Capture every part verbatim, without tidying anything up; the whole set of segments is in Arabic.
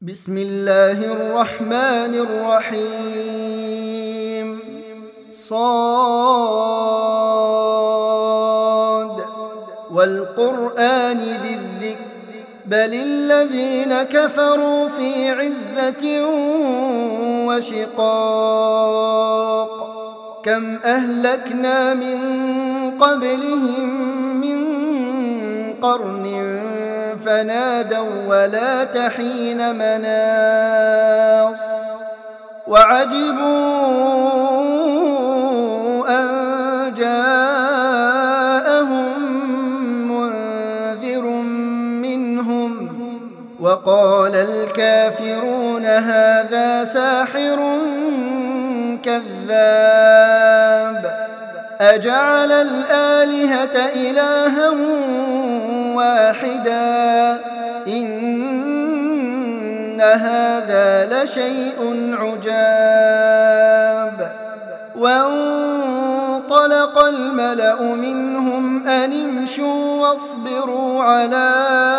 بسم الله الرحمن الرحيم. صاد والقرآن ذي الذكر بل الذين كفروا في عزة وشقاق كم أهلكنا من قبلهم من قرن فنادوا ولا تحين مناص وعجبوا أن جاءهم منذر منهم وقال الكافرون هذا ساحر كذاب أجعل الآلهة إلها واحدا إن هذا لشيء عجاب. وانطلق الملأ منهم أن امشوا واصبروا على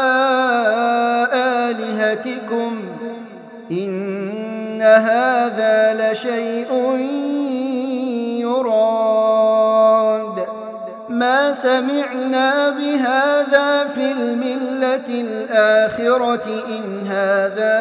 آلهتكم إن هذا لشيء يراد ما سمعنا بهذا في الملة الآخرة إن هذا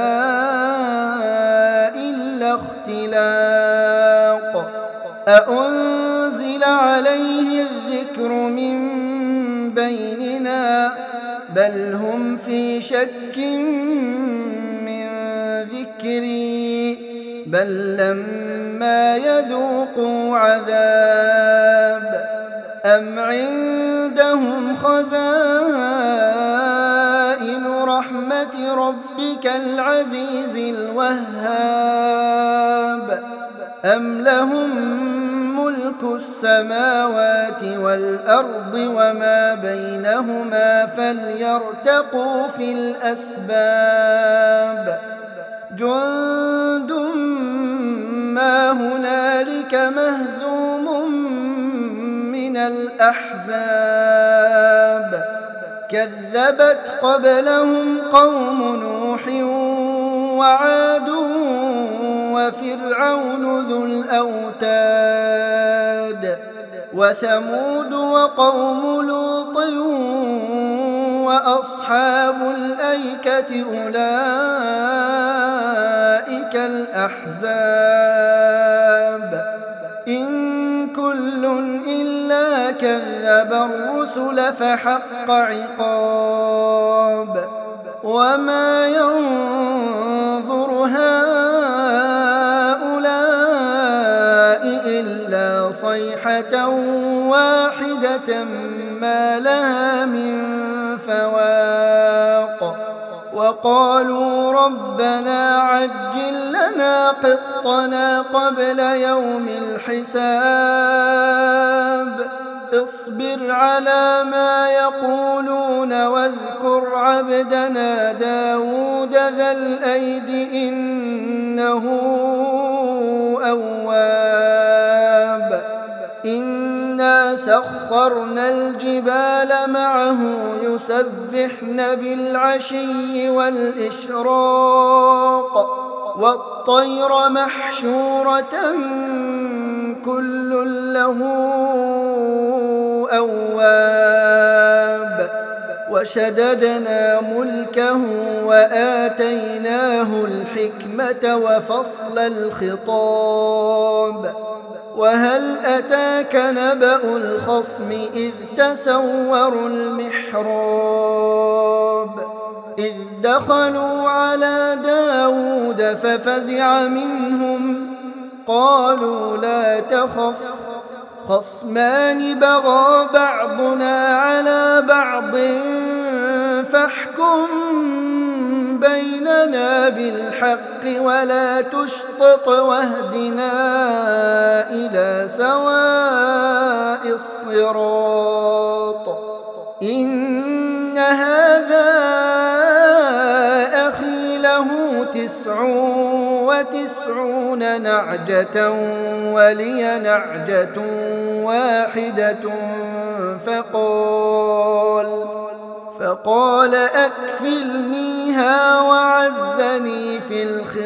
إلا اختلاق أأنزل عليه الذكر من بيننا بل هم في شك من ذكري بل لما يذوقوا عذاب أم عندهم خزائن رحمة ربك العزيز الوهاب أم لهم ملك السماوات والأرض وما بينهما فليرتقوا في الأسباب جند ما هنالك مهزوم من الأحزاب كذبت قبلهم قوم نوح وعاد وفرعون ذو الأوتاد وثمود وقوم لوط وأصحاب الأيكة أولئك الأحزاب إن كل إلا كذب الرسل فحق عقاب وما ينظر هؤلاء إلا صيحة واحدة ما لها من فواق وقالوا ربنا عجل لنا قطنا قبل يوم الحساب اصبر على ما يقولون واذكر عبدنا داود ذا الأيد إنه أواب إنا سخرنا الجبال معه يسبحن بالعشي والإشراق والطير محشورة كل له أواب وشددنا ملكه وآتيناه الحكمة وفصل الخطاب وهل أتاك نبأ الخصم إذ تسوروا المحراب إذ دخلوا على داود ففزع منهم قالوا لا تخف خصمان بغى بعضنا على بعض فاحكم بيننا بالحق ولا تشطط واهدنا إلى سواء الصراط إن هذا أخي له تسع وتسعون نعجة ولي نعجة واحدة فقال فقال أكفلنيها وعزني في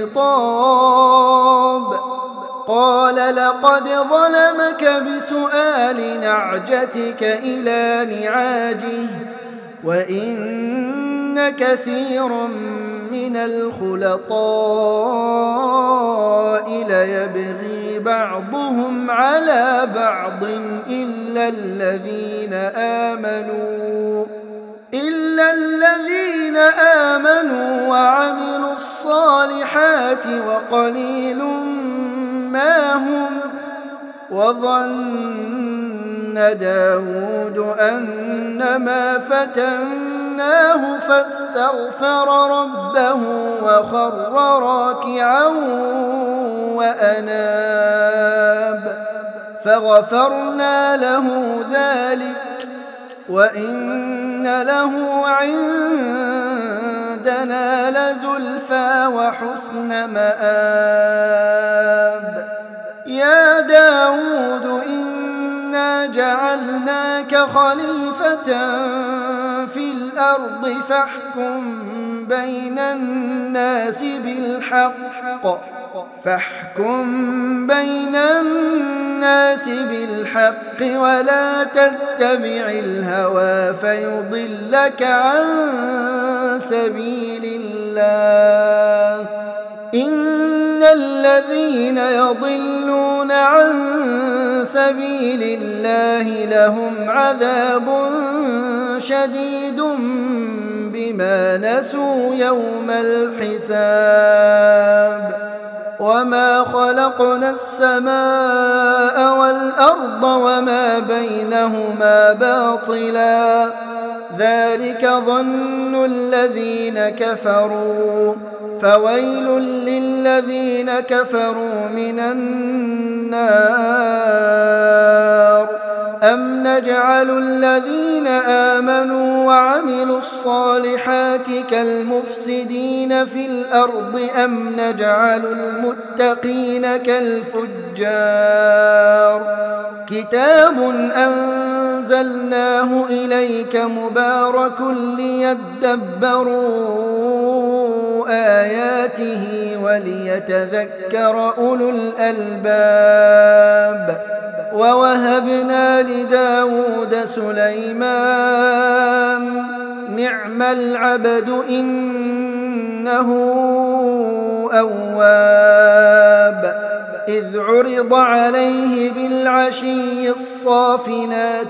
الخطاب. قال لقد ظلمك بسؤال نعجتك إلى نعاجه وإن كثيرا من الخلطاء ليبغي بعضهم على بعض إلا الذين آمنوا إلا الذين آمنوا وعملوا الصالحات وقليل ما هم. وظن داود أنما فتناه فاستغفر ربه وخر راكعا وأناب فغفرنا له ذلك وإن له عندنا لزلفى وحسن مآب. يا داود إنا جعلناك خليفة في الأرض فاحكم بين الناس بالحق فاحكم بين الناس بالحق ولا تتبع الهوى فيضلك عن سبيل الله. إن الذين يضلون عن سبيل الله لهم عذاب شديد بما نسوا يوم الحساب. وما خلقنا السماء والأرض وما بينهما باطلا ذلك ظن الذين كفروا فويل للذين كفروا من النار. أم نجعل الذين آمنوا وعملوا الصالحات كالمفسدين في الأرض أم نجعل المتقين كالفجار. كتاب أنزلناه إليك مبارك ليدبروا آياته وليتذكر أولو الألباب. ووهبنا لداود سليمان نعم العبد إنه أواب. إذ عرض عليه بالعشي الصافنات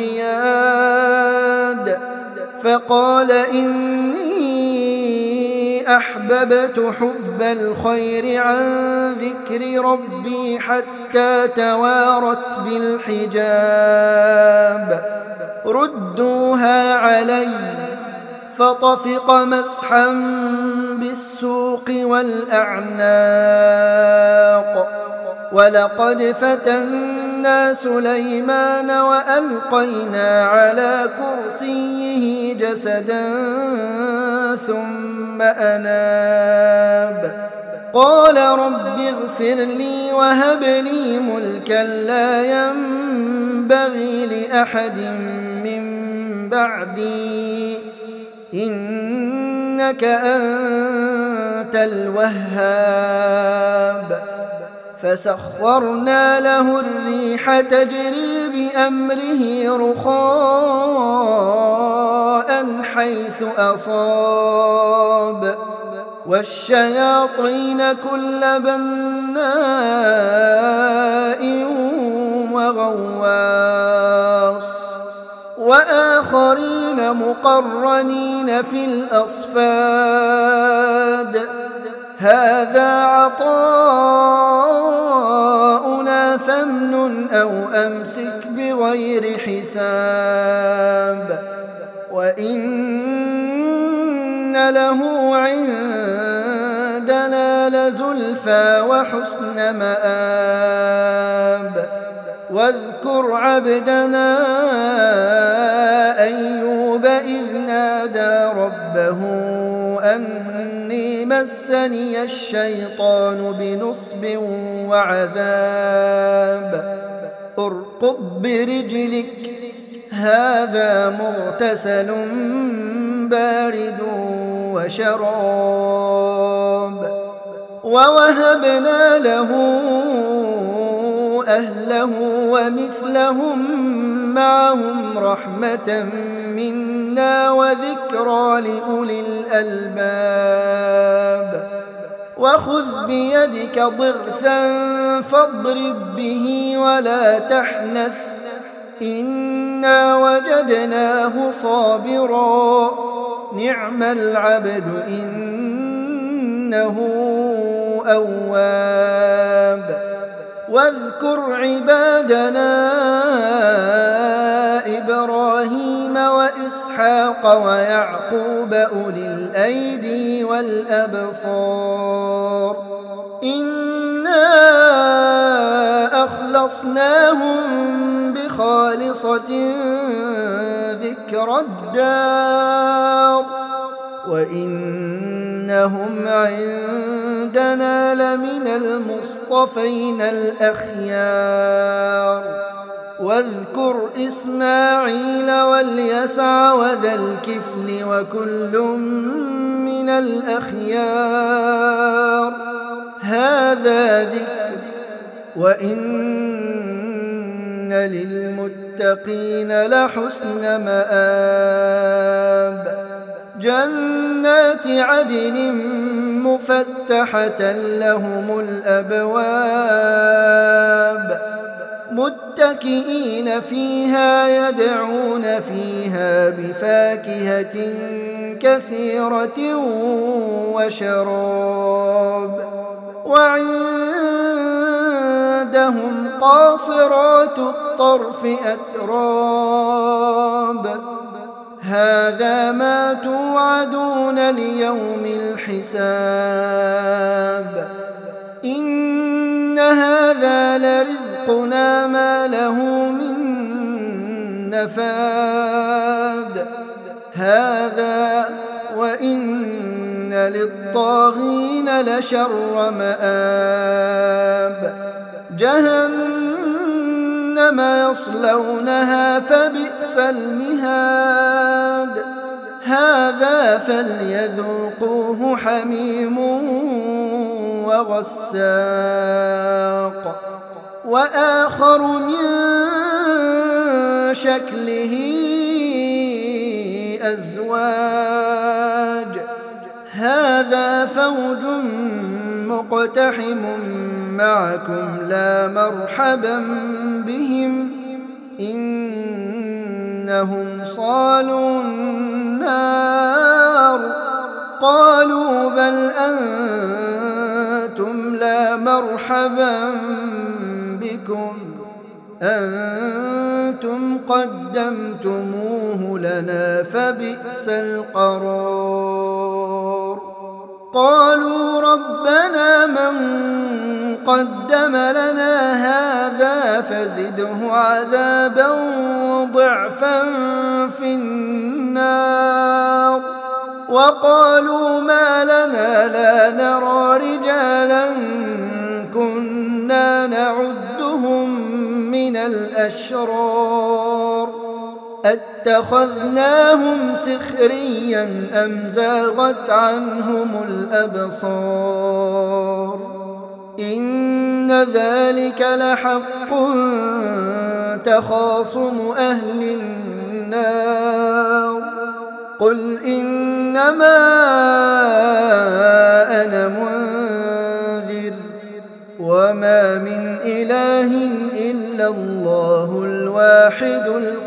الجياد فقال إني أحببت حب الخير عن ذكر ربي حتى توارت بالحجاب. ردوها علي فطفق مسحا بالسوق والأعناق. ولقد فتنا سليمان وألقينا على كرسيه جسدا ثم أناب. قال رب اغفر لي وهب لي ملكا لا ينبغي لأحد من بعدي إنك أنت الوهاب. فسخرنا له الريح تجري بأمره رخاء حيث أصاب والشياطين كل بناء وغواص وآخرين مقرنين في الأصفاد. هذا عطاؤنا فامنن أو أمسك بغير حساب. وإن له عندنا لزلفى وحسن مآب. واذكر عبدنا أيوب إذ نادى ربه أني مسني الشيطان بنصب وعذاب. اركض برجلك هذا مغتسل بارد وشراب ووهبنا له أهله ومثلهم معهم رحمة منا وذكرى لأولي الألباب وخذ بيدك ضغثا فاضرب به ولا تحنث إنا وجدناه صابرا نعم العبد إنه أواب واذكر عبادنا إبراهيم وإسحاق ويعقوب أولي الأيدي والأبصار إنا أخلصناهم بخالصة ذكر الدار وإنهم عندنا لمن المصطفين الأخيار واذكر إسماعيل واليسع وذا الكفل وكل من الأخيار هذا ذكر وإن للمتقين لحسن مآب جنات عدن مفتحة لهم الأبواب متكئين فيها يدعون فيها بفاكهة كثيرة وشراب وعندهم قاصرات الطرف أتراب هذا ما توعدون ليوم الحساب إن هذا لرزقنا ما له من نفاد هذا وإن للطاغين لشر مآب جهنم يصلونها فبئس المهاد هذا فليذوقوه حميم وغساق وآخر من شكله أزواج هذا فوج مقتحم معكم لا مرحبا بهم إنهم صالوا النار قالوا بل أنتم لا مرحبا بكم أنتم قدمتموه لنا فبئس القرار قالوا ربنا من قدم لنا هذا فزده عذابا ضعفا في النار وقالوا ما لنا لا نرى رجالا كنا نعدهم من الأشرار أتخذناهم سخريا أم زاغت عنهم الأبصار إن ذلك لحق تخاصم أهل النار قل إنما أنا منذر وما من إله إلا الله الواحد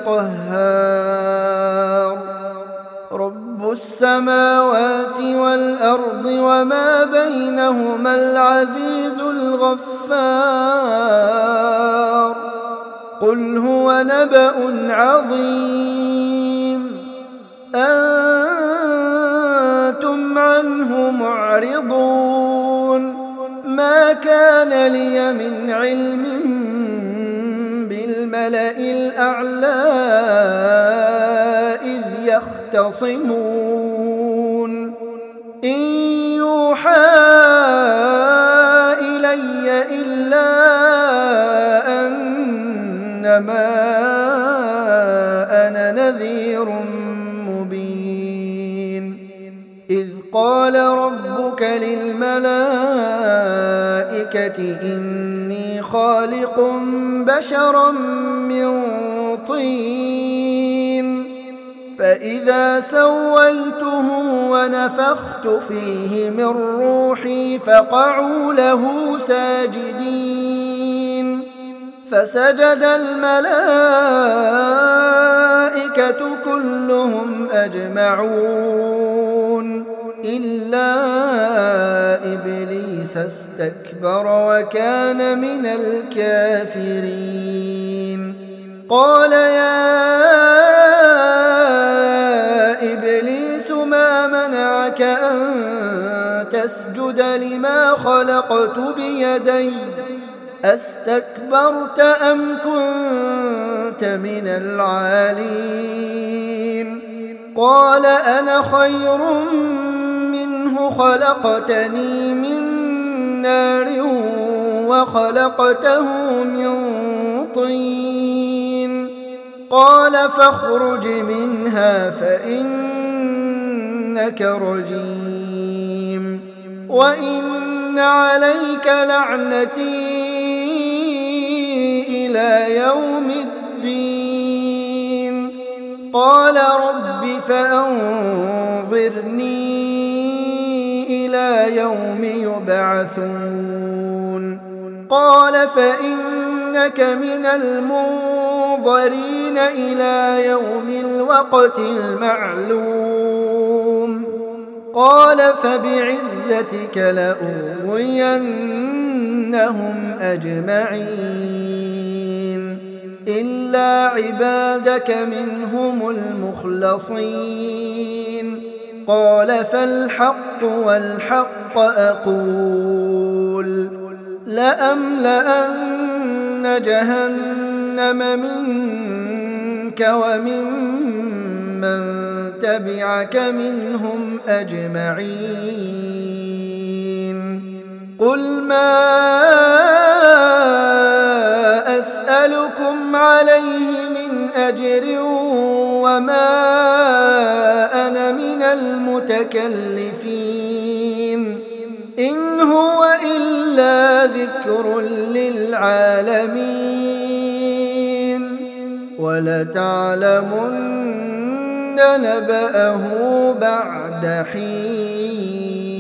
القهار رب السماوات والأرض وما بينهما العزيز الغفار قل هو نبأ عظيم أنتم عنه معرضون ما كان لي من علم بالملأ الأعلى إذ يختصمون إن يوحى إلي إلا أنما قال ربك للملائكة إني خالق بشرا من طين فإذا سويته ونفخت فيه من روحي فقعوا له ساجدين فسجد الملائكة كلهم أجمعون إلا إبليس استكبر وكان من الكافرين قال يا إبليس ما منعك أن تسجد لما خلقت بيدي أستكبرت أم كنت من العالين قال أنا خير منه خلقتني من نار وخلقته من طين قال فاخرج منها فإنك رجيم وإن عليك لعنتي إلى يوم الدين قال رب فأنظرني إلى يوم يبعثون قال فإنك من المنظرين إلى يوم الوقت المعلوم قال فبعزتك لأغوينهم أجمعين إلا عبادك منهم المخلصين قال فالحق والحق أقول لأملأن جهنم منك ومن من تبعك منهم أجمعين قل ما أسألكم عليه من أجر وما أنا من المتكلفين إن هو إلا ذكر للعالمين ولتعلمن نبأه بعد حين